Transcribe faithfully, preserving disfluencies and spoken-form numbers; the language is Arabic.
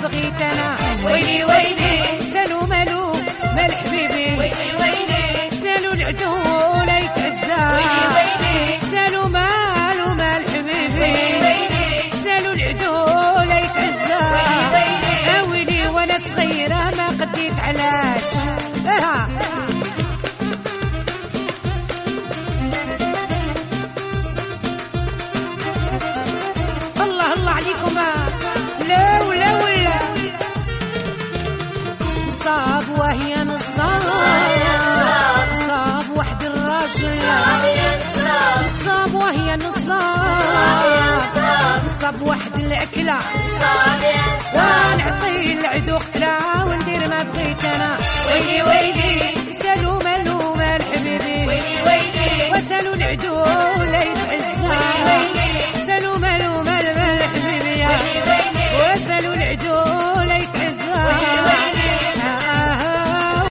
بغيت انا. ويلي ويلي سالو مالو مال حبيبي، ويلي ويلي سالو العدو لا يتعزى، ويلي ويلي سالو مالو مال حبيبي، ويلي ويلي سالو العدو لا يتعزى، ويلي ويلي اويلي وانا صغيره ما قديت علاش. الله الله عليكم. لا ولا ولا صاب وهي نصاب، صاب واحد الراجل، صاب وهي نصاب، صاب واحد العكلة، ونعطي العدو قتلة وندير ما بغيت انا. ويلي ويلي سالو مالو مال حبيبي، ويلي ويلي وسالو العدو لا